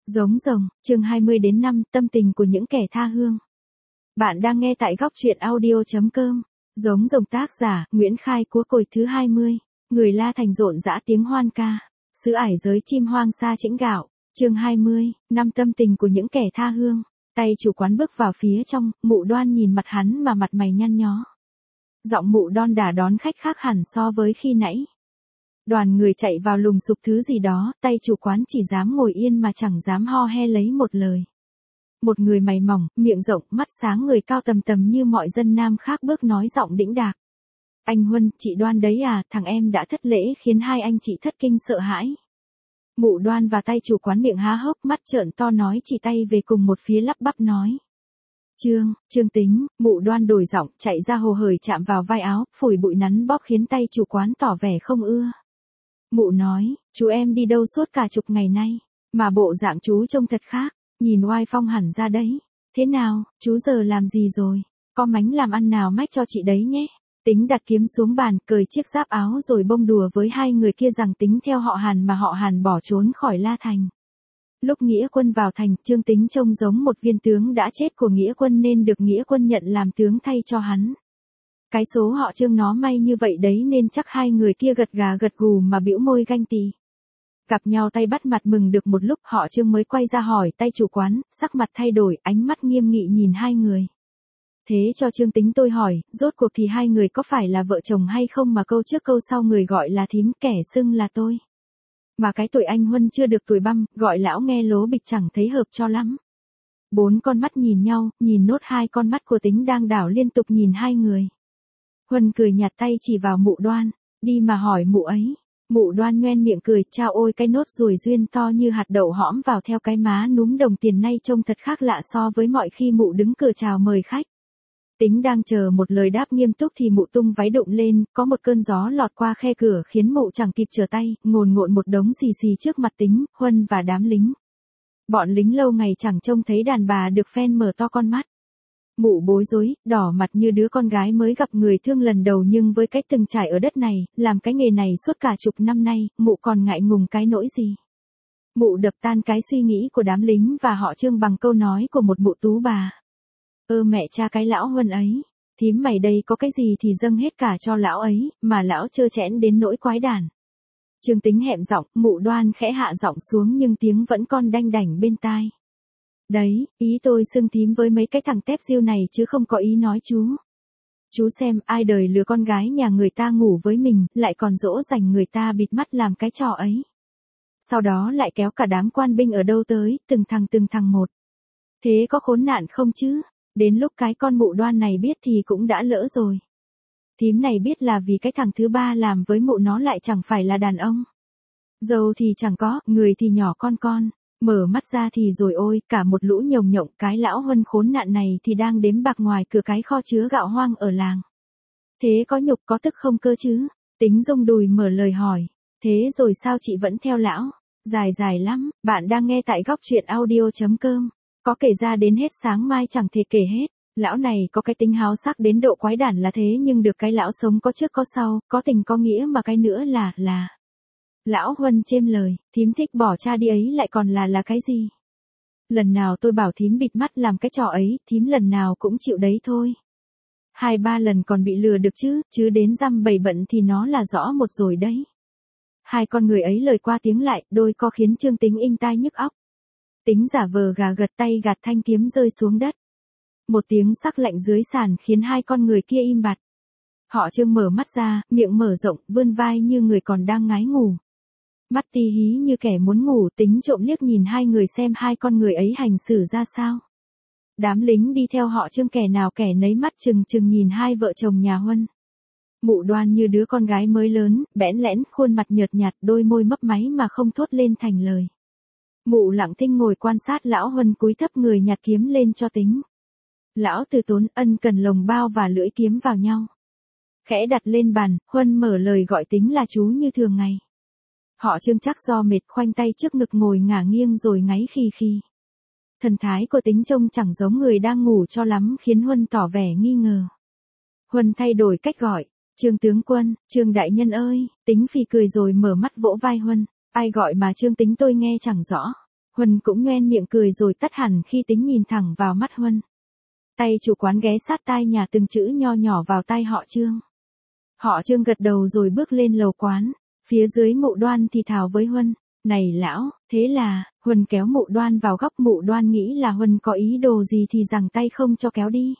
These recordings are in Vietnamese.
Giống rồng, chương 20 đến 5, tâm tình của những kẻ tha hương. Bạn đang nghe tại góc truyện audio.com. Giống rồng tác giả, Nguyễn Khai Cúa Cồi thứ 20. Người La Thành rộn rã tiếng hoan ca. Xứ ải giới chim hoang sa chĩnh gạo. Chương 20, năm tâm tình của những kẻ tha hương. Tay chủ quán bước vào phía trong, Mụ Đoan nhìn mặt hắn mà mặt mày nhăn nhó. Giọng Mụ Đon đả đón khách khác hẳn so với khi nãy. Đoàn người chạy vào lùng sục thứ gì đó, tay chủ quán chỉ dám ngồi yên mà chẳng dám ho he lấy một lời. Một người mày mỏng, miệng rộng, mắt sáng, người cao tầm tầm như mọi dân nam khác bước nói giọng đĩnh đạc. Anh Huân, chị Đoan đấy à, thằng em đã thất lễ khiến hai anh chị thất kinh sợ hãi. Mụ Đoan và tay chủ quán miệng há hốc, mắt trợn to nói chỉ tay về cùng một phía, lắp bắp nói. Trương Tính, Mụ Đoan đổi giọng, chạy ra hồ hởi chạm vào vai áo, phủi bụi nắn bóp khiến tay chủ quán tỏ vẻ không ưa. Mụ nói, chú em đi đâu suốt cả chục ngày nay, mà bộ dạng chú trông thật khác, nhìn oai phong hẳn ra đấy. Thế nào, chú giờ làm gì rồi? Có mánh làm ăn nào mách cho chị đấy nhé. Tính đặt kiếm xuống bàn, cởi chiếc giáp áo rồi bông đùa với hai người kia rằng Tính theo họ Hàn mà họ Hàn bỏ trốn khỏi La Thành. Lúc Nghĩa Quân vào thành, Trương Tính trông giống một viên tướng đã chết của Nghĩa Quân nên được Nghĩa Quân nhận làm tướng thay cho hắn. Cái số họ Trương nó may như vậy đấy nên chắc hai người kia gật gà gật gù mà bĩu môi ganh tị. Gặp nhau tay bắt mặt mừng được một lúc, họ Trương mới quay ra hỏi tay chủ quán, sắc mặt thay đổi, ánh mắt nghiêm nghị nhìn hai người. Thế cho Trương Tính tôi hỏi, rốt cuộc thì hai người có phải là vợ chồng hay không mà câu trước câu sau người gọi là thím, kẻ xưng là tôi. Mà cái tuổi anh Huân chưa được tuổi băm, gọi lão nghe lố bịch chẳng thấy hợp cho lắm. Bốn con mắt nhìn nhau, nhìn nốt hai con mắt của Tính đang đảo liên tục nhìn hai người. Huân cười nhạt tay chỉ vào Mụ Đoan, đi mà hỏi mụ ấy. Mụ Đoan nhoẻn miệng cười, chao ôi cái nốt ruồi duyên to như hạt đậu hõm vào theo cái má núm đồng tiền nay trông thật khác lạ so với mọi khi mụ đứng cửa chào mời khách. Tính đang chờ một lời đáp nghiêm túc thì mụ tung váy đụng lên, có một cơn gió lọt qua khe cửa khiến mụ chẳng kịp trở tay, ngồn ngộn một đống xì xì trước mặt Tính, Huân và đám lính. Bọn lính lâu ngày chẳng trông thấy đàn bà được phen mở to con mắt. Mụ bối rối, đỏ mặt như đứa con gái mới gặp người thương lần đầu, nhưng với cách từng trải ở đất này, làm cái nghề này suốt cả chục năm nay, mụ còn ngại ngùng cái nỗi gì. Mụ đập tan cái suy nghĩ của đám lính và họ Trương bằng câu nói của một mụ tú bà. Mẹ cha cái lão Huân ấy, thím mày đây có cái gì thì dâng hết cả cho lão ấy, mà lão trơ trẽn đến nỗi quái đản. Trương Tính hẹm giọng, Mụ Đoan khẽ hạ giọng xuống nhưng tiếng vẫn còn đanh đảnh bên tai. Đấy, ý tôi xưng thím với mấy cái thằng tép diêu này chứ không có ý nói chú. Chú xem, ai đời lừa con gái nhà người ta ngủ với mình, lại còn dỗ dành người ta bịt mắt làm cái trò ấy. Sau đó lại kéo cả đám quan binh ở đâu tới, từng thằng một. Thế có khốn nạn không chứ? Đến lúc cái con Mụ Đoan này biết thì cũng đã lỡ rồi. Thím này biết là vì cái thằng thứ ba làm với mụ nó lại chẳng phải là đàn ông. Dâu thì chẳng có, người thì nhỏ con. Mở mắt ra thì rồi ôi, cả một lũ nhồng nhộng, cái lão Huân khốn nạn này thì đang đếm bạc ngoài cửa cái kho chứa gạo hoang ở làng. Thế có nhục có tức không cơ chứ? Tính rung đùi mở lời hỏi. Thế rồi sao chị vẫn theo lão? Dài lắm, bạn đang nghe tại góc truyện audio.com. Có kể ra đến hết sáng mai chẳng thể kể hết. Lão này có cái tính háo sắc đến độ quái đản là thế, nhưng được cái lão sống có trước có sau, có tình có nghĩa, mà cái nữa là... Lão Huân chêm lời, thím thích bỏ cha đi ấy lại còn là cái gì? Lần nào tôi bảo thím bịt mắt làm cái trò ấy, thím lần nào cũng chịu đấy thôi. 2-3 lần còn bị lừa được chứ đến dăm bầy bận thì nó là rõ một rồi đấy. Hai con người ấy lời qua tiếng lại, đôi co khiến Trương Tính inh tai nhức óc. Tính giả vờ gà gật tay gạt thanh kiếm rơi xuống đất. Một tiếng sắc lạnh dưới sàn khiến hai con người kia im bặt. Họ Trương mở mắt ra, miệng mở rộng, vươn vai như người còn đang ngái ngủ. Mắt tí hí như kẻ muốn ngủ, Tính trộm liếc nhìn hai người xem hai con người ấy hành xử ra sao. Đám lính đi theo họ Trương kẻ nào kẻ nấy mắt trừng nhìn hai vợ chồng nhà Huân. Mụ Đoan như đứa con gái mới lớn, bẽn lẽn, khuôn mặt nhợt nhạt, đôi môi mấp máy mà không thốt lên thành lời. Mụ lặng thinh ngồi quan sát lão Huân cúi thấp người nhặt kiếm lên cho Tính. Lão từ tốn ân cần lồng bao và lưỡi kiếm vào nhau. Khẽ đặt lên bàn, Huân mở lời gọi Tính là chú như thường ngày. Họ Trương chắc do mệt khoanh tay trước ngực ngồi ngả nghiêng rồi ngáy khi. Thần thái của Tính trông chẳng giống người đang ngủ cho lắm khiến Huân tỏ vẻ nghi ngờ. Huân thay đổi cách gọi, Trương tướng quân, Trương đại nhân ơi, Tính phì cười rồi mở mắt vỗ vai Huân. Ai gọi mà Trương Tính tôi nghe chẳng rõ. Huân cũng nhoẻn miệng cười rồi tắt hẳn khi Tính nhìn thẳng vào mắt Huân. Tay chủ quán ghé sát tai nhà từng chữ nho nhỏ vào tai họ Trương. Họ Trương gật đầu rồi bước lên lầu quán. Phía dưới Mụ Đoan thì thào với Huân. Này lão, thế là, Huân kéo Mụ Đoan vào góc. Mụ Đoan nghĩ là Huân có ý đồ gì thì giằng tay không cho kéo đi.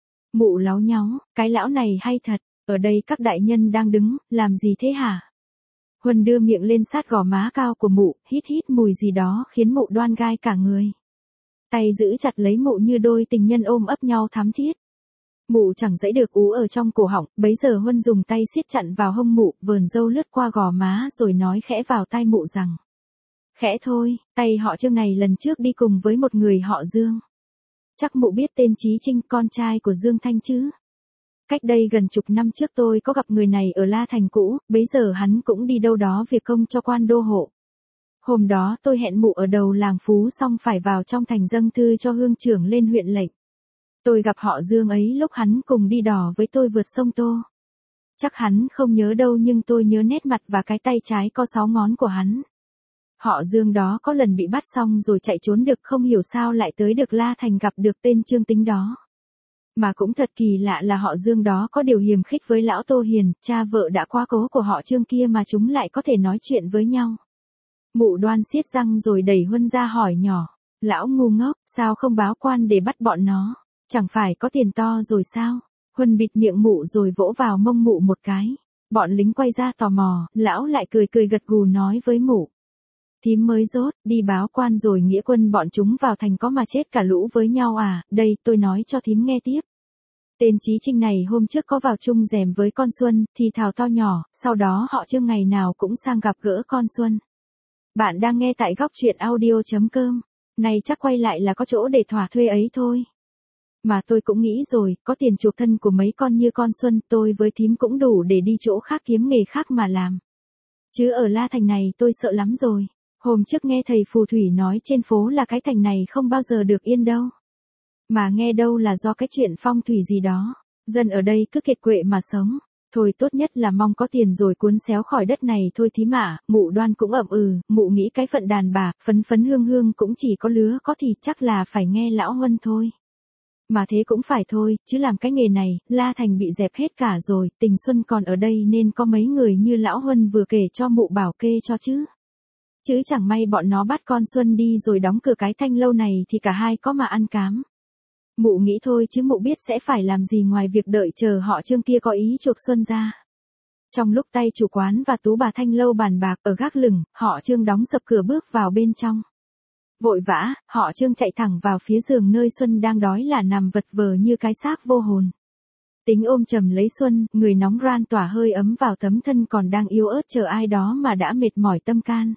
Mụ láu nháo, cái lão này hay thật, ở đây các đại nhân đang đứng, làm gì thế hả? Huân đưa miệng lên sát gò má cao của mụ, hít hít mùi gì đó khiến Mụ Đoan gai cả người. Tay giữ chặt lấy mụ như đôi tình nhân ôm ấp nhau thắm thiết. Mụ chẳng dãy được ú ở trong cổ họng, bấy giờ Huân dùng tay siết chặn vào hông mụ, vờn râu lướt qua gò má rồi nói khẽ vào tai mụ rằng. Khẽ thôi, tay họ Trương này lần trước đi cùng với một người họ Dương. Chắc mụ biết tên Chí Trinh, con trai của Dương Thanh chứ. Cách đây gần chục năm trước tôi có gặp người này ở La Thành cũ, bấy giờ hắn cũng đi đâu đó việc công cho quan đô hộ. Hôm đó tôi hẹn mụ ở đầu làng Phú xong phải vào trong thành dâng thư cho hương trưởng lên huyện lệnh. Tôi gặp họ Dương ấy lúc hắn cùng đi đò với tôi vượt sông Tô. Chắc hắn không nhớ đâu nhưng tôi nhớ nét mặt và cái tay trái có 6 ngón của hắn. Họ Dương đó có lần bị bắt xong rồi chạy trốn được, không hiểu sao lại tới được La Thành gặp được tên Trương Tính đó. Mà cũng thật kỳ lạ là họ Dương đó có điều hiềm khích với lão Tô Hiền, cha vợ đã quá cố của họ Trương kia mà chúng lại có thể nói chuyện với nhau. Mụ Đoan siết răng rồi đẩy Huân ra hỏi nhỏ. Lão ngu ngốc, sao không báo quan để bắt bọn nó? Chẳng phải có tiền to rồi sao? Huân bịt miệng mụ rồi vỗ vào mông mụ một cái. Bọn lính quay ra tò mò, lão lại cười cười gật gù nói với mụ. Thím mới dốt, đi báo quan rồi nghĩa quân bọn chúng vào thành có mà chết cả lũ với nhau à? Đây, tôi nói cho thím nghe tiếp. Tên Chí Trinh này hôm trước có vào chung rèm với con Xuân, thì thào to nhỏ, sau đó họ Trương ngày nào cũng sang gặp gỡ con Xuân. Bạn đang nghe tại góc truyện audio.com. Này chắc quay lại là có chỗ để thỏa thuê ấy thôi. Mà tôi cũng nghĩ rồi, có tiền chuộc thân của mấy con như con Xuân, tôi với thím cũng đủ để đi chỗ khác kiếm nghề khác mà làm. Chứ ở La Thành này tôi sợ lắm rồi. Hôm trước nghe thầy phù thủy nói trên phố là cái thành này không bao giờ được yên đâu. Mà nghe đâu là do cái chuyện phong thủy gì đó. Dân ở đây cứ kiệt quệ mà sống. Thôi tốt nhất là mong có tiền rồi cuốn xéo khỏi đất này thôi thím ạ. Mụ Đoan cũng ậm mụ nghĩ cái phận đàn bà, phấn phấn hương hương cũng chỉ có lứa có thì chắc là phải nghe lão Huân thôi. Mà thế cũng phải thôi, chứ làm cái nghề này, La Thành bị dẹp hết cả rồi, Tình Xuân còn ở đây nên có mấy người như lão Huân vừa kể cho mụ bảo kê cho chứ. Chứ chẳng may bọn nó bắt con Xuân đi rồi đóng cửa cái thanh lâu này thì cả hai có mà ăn cám. Mụ nghĩ thôi chứ mụ biết sẽ phải làm gì ngoài việc đợi chờ họ Trương kia có ý chuộc Xuân ra. Trong lúc tay chủ quán và tú bà thanh lâu bàn bạc ở gác lửng, họ Trương đóng sập cửa bước vào bên trong. Vội vã, họ Trương chạy thẳng vào phía giường nơi Xuân đang đói là nằm vật vờ như cái xác vô hồn. Tính ôm chầm lấy Xuân, người nóng ran tỏa hơi ấm vào tấm thân còn đang yếu ớt chờ ai đó mà đã mệt mỏi tâm can.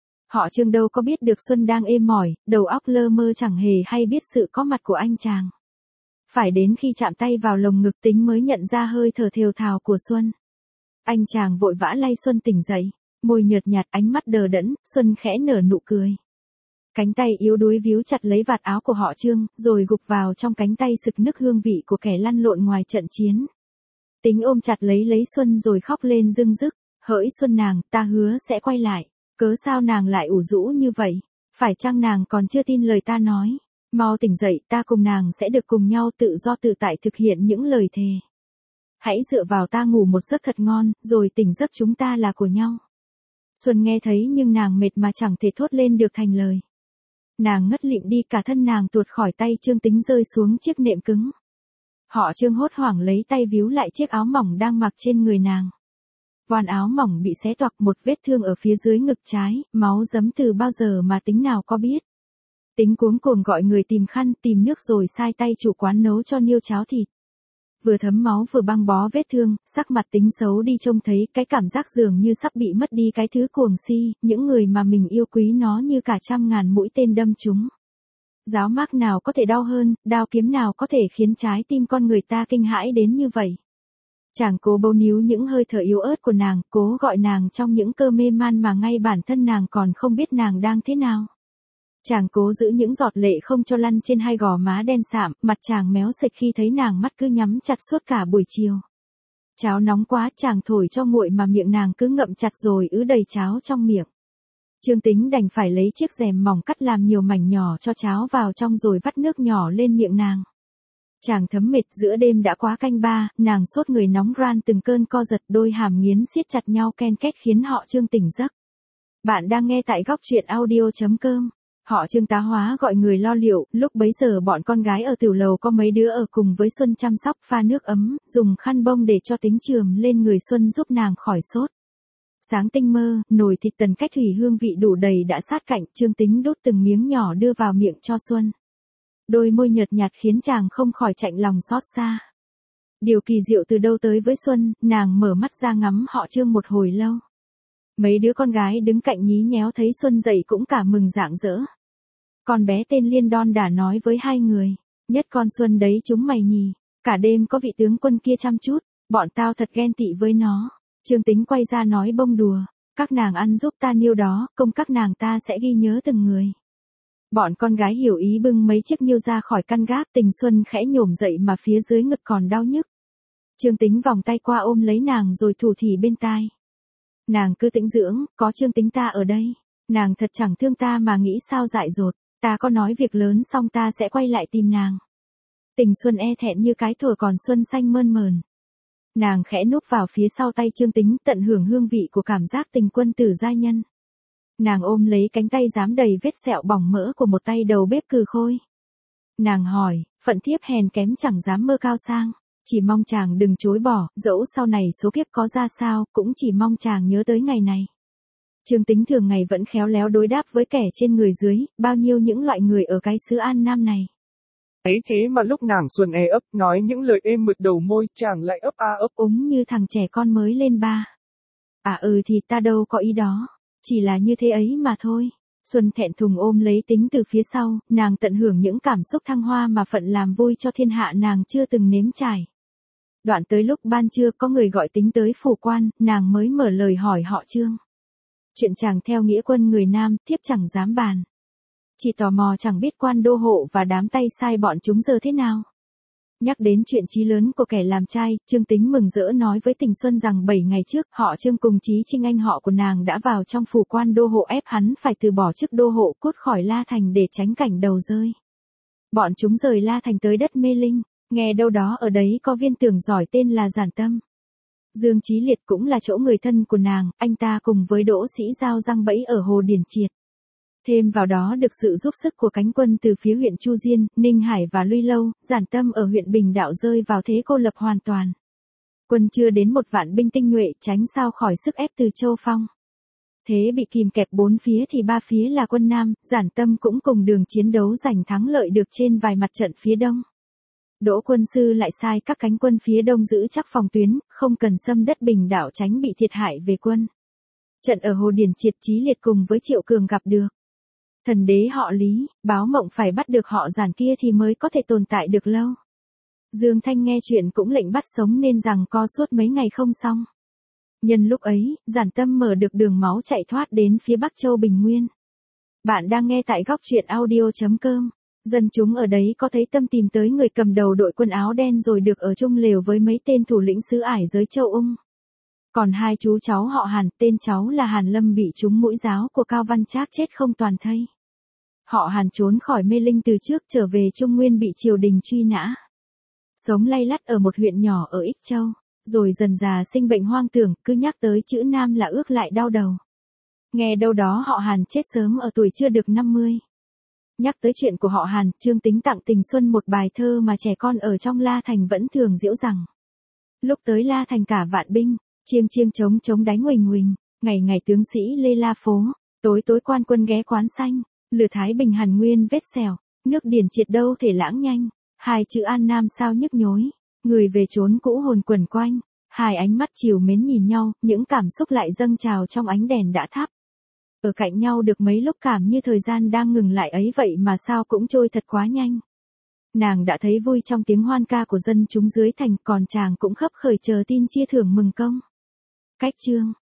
Họ Trương đâu có biết được Xuân đang êm mỏi, đầu óc lơ mơ chẳng hề hay biết sự có mặt của anh chàng. Phải đến khi chạm tay vào lồng ngực Tính mới nhận ra hơi thở thều thào của Xuân. Anh chàng vội vã lay Xuân tỉnh dậy, môi nhợt nhạt ánh mắt đờ đẫn, Xuân khẽ nở nụ cười. Cánh tay yếu đuối víu chặt lấy vạt áo của họ Trương, rồi gục vào trong cánh tay sực nức hương vị của kẻ lăn lộn ngoài trận chiến. Tính ôm chặt lấy Xuân rồi khóc lên rưng rức, hỡi Xuân nàng, ta hứa sẽ quay lại. Cớ sao nàng lại ủ rũ như vậy? Phải chăng nàng còn chưa tin lời ta nói? Mau tỉnh dậy, ta cùng nàng sẽ được cùng nhau tự do tự tại thực hiện những lời thề. Hãy dựa vào ta ngủ một giấc thật ngon, rồi tỉnh giấc chúng ta là của nhau. Xuân nghe thấy nhưng nàng mệt mà chẳng thể thốt lên được thành lời. Nàng ngất lịm đi, cả thân nàng tuột khỏi tay Trương Tính rơi xuống chiếc nệm cứng. Họ Trương hốt hoảng lấy tay víu lại chiếc áo mỏng đang mặc trên người nàng. Voan áo mỏng bị xé toạc, một vết thương ở phía dưới ngực trái, máu dấm từ bao giờ mà Tính nào có biết. Tính cuống cuồng gọi người tìm khăn, tìm nước rồi sai tay chủ quán nấu cho niêu cháo thịt. Vừa thấm máu vừa băng bó vết thương, sắc mặt Tính xấu đi trông thấy cái cảm giác dường như sắp bị mất đi cái thứ cuồng si, những người mà mình yêu quý nó như cả trăm ngàn mũi tên đâm chúng. Giáo mác nào có thể đau hơn, đao kiếm nào có thể khiến trái tim con người ta kinh hãi đến như vậy. Chàng cố bấu níu những hơi thở yếu ớt của nàng, cố gọi nàng trong những cơn mê man mà ngay bản thân nàng còn không biết nàng đang thế nào. Chàng cố giữ những giọt lệ không cho lăn trên hai gò má đen sạm, mặt chàng méo sệch khi thấy nàng mắt cứ nhắm chặt suốt cả buổi chiều. Cháo nóng quá, chàng thổi cho nguội mà miệng nàng cứ ngậm chặt rồi ứ đầy cháo trong miệng. Trương Tính đành phải lấy chiếc rèm mỏng cắt làm nhiều mảnh nhỏ cho cháo vào trong rồi vắt nước nhỏ lên miệng nàng. Chàng thấm mệt, giữa đêm đã quá canh ba, nàng sốt người nóng ran từng cơn co giật, đôi hàm nghiến siết chặt nhau ken két khiến họ Trương tỉnh giấc. Bạn đang nghe tại góc truyện audio.com. Họ Trương tá hóa gọi người lo liệu, lúc bấy giờ bọn con gái ở tiểu lầu có mấy đứa ở cùng với Xuân chăm sóc pha nước ấm, dùng khăn bông để cho Tính chườm lên người Xuân giúp nàng khỏi sốt. Sáng tinh mơ, nồi thịt tần cách thủy hương vị đủ đầy đã sát cạnh, Trương Tính đút từng miếng nhỏ đưa vào miệng cho Xuân. Đôi môi nhợt nhạt khiến chàng không khỏi chạnh lòng xót xa. Điều kỳ diệu từ đâu tới với Xuân, nàng mở mắt ra ngắm họ Trương một hồi lâu. Mấy đứa con gái đứng cạnh nhí nhéo thấy Xuân dậy cũng cả mừng rạng rỡ. Con bé tên Liên đon đã nói với hai người, nhất con Xuân đấy chúng mày nhì, cả đêm có vị tướng quân kia chăm chút, bọn tao thật ghen tị với nó. Trương Tính quay ra nói bông đùa, các nàng ăn giúp ta niêu đó, công các nàng ta sẽ ghi nhớ từng người. Bọn con gái hiểu ý bưng mấy chiếc niêu ra khỏi căn gác, Tình Xuân khẽ nhổm dậy mà phía dưới ngực còn đau nhức. Trương Tính vòng tay qua ôm lấy nàng rồi thủ thỉ bên tai. Nàng cứ tĩnh dưỡng, có Trương Tính ta ở đây. Nàng thật chẳng thương ta mà nghĩ sao dại dột, ta có nói việc lớn xong ta sẽ quay lại tìm nàng. Tình Xuân e thẹn như cái thổi còn xuân xanh mơn mờn. Nàng khẽ núp vào phía sau tay Trương Tính tận hưởng hương vị của cảm giác tình quân tử giai nhân. Nàng ôm lấy cánh tay dám đầy vết sẹo bỏng mỡ của một tay đầu bếp cừ khôi. Nàng hỏi, phận thiếp hèn kém chẳng dám mơ cao sang, chỉ mong chàng đừng chối bỏ, dẫu sau này số kiếp có ra sao, cũng chỉ mong chàng nhớ tới ngày này. Trương Tính thường ngày vẫn khéo léo đối đáp với kẻ trên người dưới, bao nhiêu những loại người ở cái xứ An Nam này. Ấy thế mà lúc nàng Xuân e ấp nói những lời êm mượt đầu môi, chàng lại ấp a ấp úng như thằng trẻ con mới lên ba. Thì ta đâu có ý đó, chỉ là như thế ấy mà thôi. Xuân thẹn thùng ôm lấy Tính từ phía sau, nàng tận hưởng những cảm xúc thăng hoa mà phận làm vui cho thiên hạ nàng chưa từng nếm trải. Đoạn tới lúc ban trưa có người gọi Tính tới phủ quan, nàng mới mở lời hỏi họ Trương. Chuyện chàng theo nghĩa quân người Nam, thiếp chẳng dám bàn. Chỉ tò mò chẳng biết quan đô hộ và đám tay sai bọn chúng giờ thế nào. Nhắc đến chuyện chí lớn của kẻ làm trai, Trương Tính mừng rỡ nói với Tình Xuân rằng 7 ngày trước, họ Trương cùng Chí Trinh anh họ của nàng đã vào trong phủ quan đô hộ ép hắn phải từ bỏ chức đô hộ cút khỏi La Thành để tránh cảnh đầu rơi. Bọn chúng rời La Thành tới đất Mê Linh, nghe đâu đó ở đấy có viên tưởng giỏi tên là Giản Tâm. Dương Chí Liệt cũng là chỗ người thân của nàng, anh ta cùng với Đỗ Sĩ Giao răng bẫy ở Hồ Điển Triệt. Thêm vào đó được sự giúp sức của cánh quân từ phía huyện Chu Diên, Ninh Hải và Luy Lâu, Giản Tâm ở huyện Bình Đạo rơi vào thế cô lập hoàn toàn. Quân chưa đến 1 vạn binh tinh nhuệ tránh sao khỏi sức ép từ Châu Phong. Thế bị kìm kẹp 4 phía thì 3 phía là quân Nam, Giản Tâm cũng cùng đường chiến đấu giành thắng lợi được trên vài mặt trận phía đông. Đỗ quân sư lại sai các cánh quân phía đông giữ chắc phòng tuyến, không cần xâm đất Bình Đạo tránh bị thiệt hại về quân. Trận ở Hồ Điển Triệt Chí Liệt cùng với Triệu Cường gặp được thần đế họ Lý, báo mộng phải bắt được họ Giản kia thì mới có thể tồn tại được lâu. Dương Thanh nghe chuyện cũng lệnh bắt sống nên rằng co suốt mấy ngày không xong. Nhân lúc ấy, Giản Tâm mở được đường máu chạy thoát đến phía Bắc Châu Bình Nguyên. Bạn đang nghe tại góc truyện audio.com. Dân chúng ở đấy có thấy Tâm tìm tới người cầm đầu đội quân áo đen rồi được ở chung lều với mấy tên thủ lĩnh xứ ải giới châu Ung. Còn 2 chú cháu họ Hàn, tên cháu là Hàn Lâm bị trúng mũi giáo của Cao Văn Trác chết không toàn thây. Họ Hàn trốn khỏi Mê Linh từ trước trở về Trung Nguyên bị triều đình truy nã. Sống lay lắt ở một huyện nhỏ ở Ích Châu, rồi dần dà sinh bệnh hoang tưởng, cứ nhắc tới chữ Nam là ước lại đau đầu. Nghe đâu đó họ Hàn chết sớm ở tuổi chưa được 50. Nhắc tới chuyện của họ Hàn, Trương Tính tặng Tình Xuân một bài thơ mà trẻ con ở trong La Thành vẫn thường giễu rằng. Lúc tới La Thành cả vạn binh, chiêng chiêng trống trống đánh huỳnh huỳnh, ngày ngày tướng sĩ lê la phố, tối tối quan quân ghé quán xanh, lửa Thái Bình Hàn Nguyên vết xẻo, nước Điển Triệt đâu thể lãng nhanh, 2 chữ An Nam sao nhức nhối, người về chốn cũ hồn quẩn quanh, 2 ánh mắt chiều mến nhìn nhau, những cảm xúc lại dâng trào trong ánh đèn đã thắp. Ở cạnh nhau được mấy lúc cảm như thời gian đang ngừng lại ấy vậy mà sao cũng trôi thật quá nhanh. Nàng đã thấy vui trong tiếng hoan ca của dân chúng dưới thành, còn chàng cũng khấp khởi chờ tin chia thưởng mừng công. Cách chương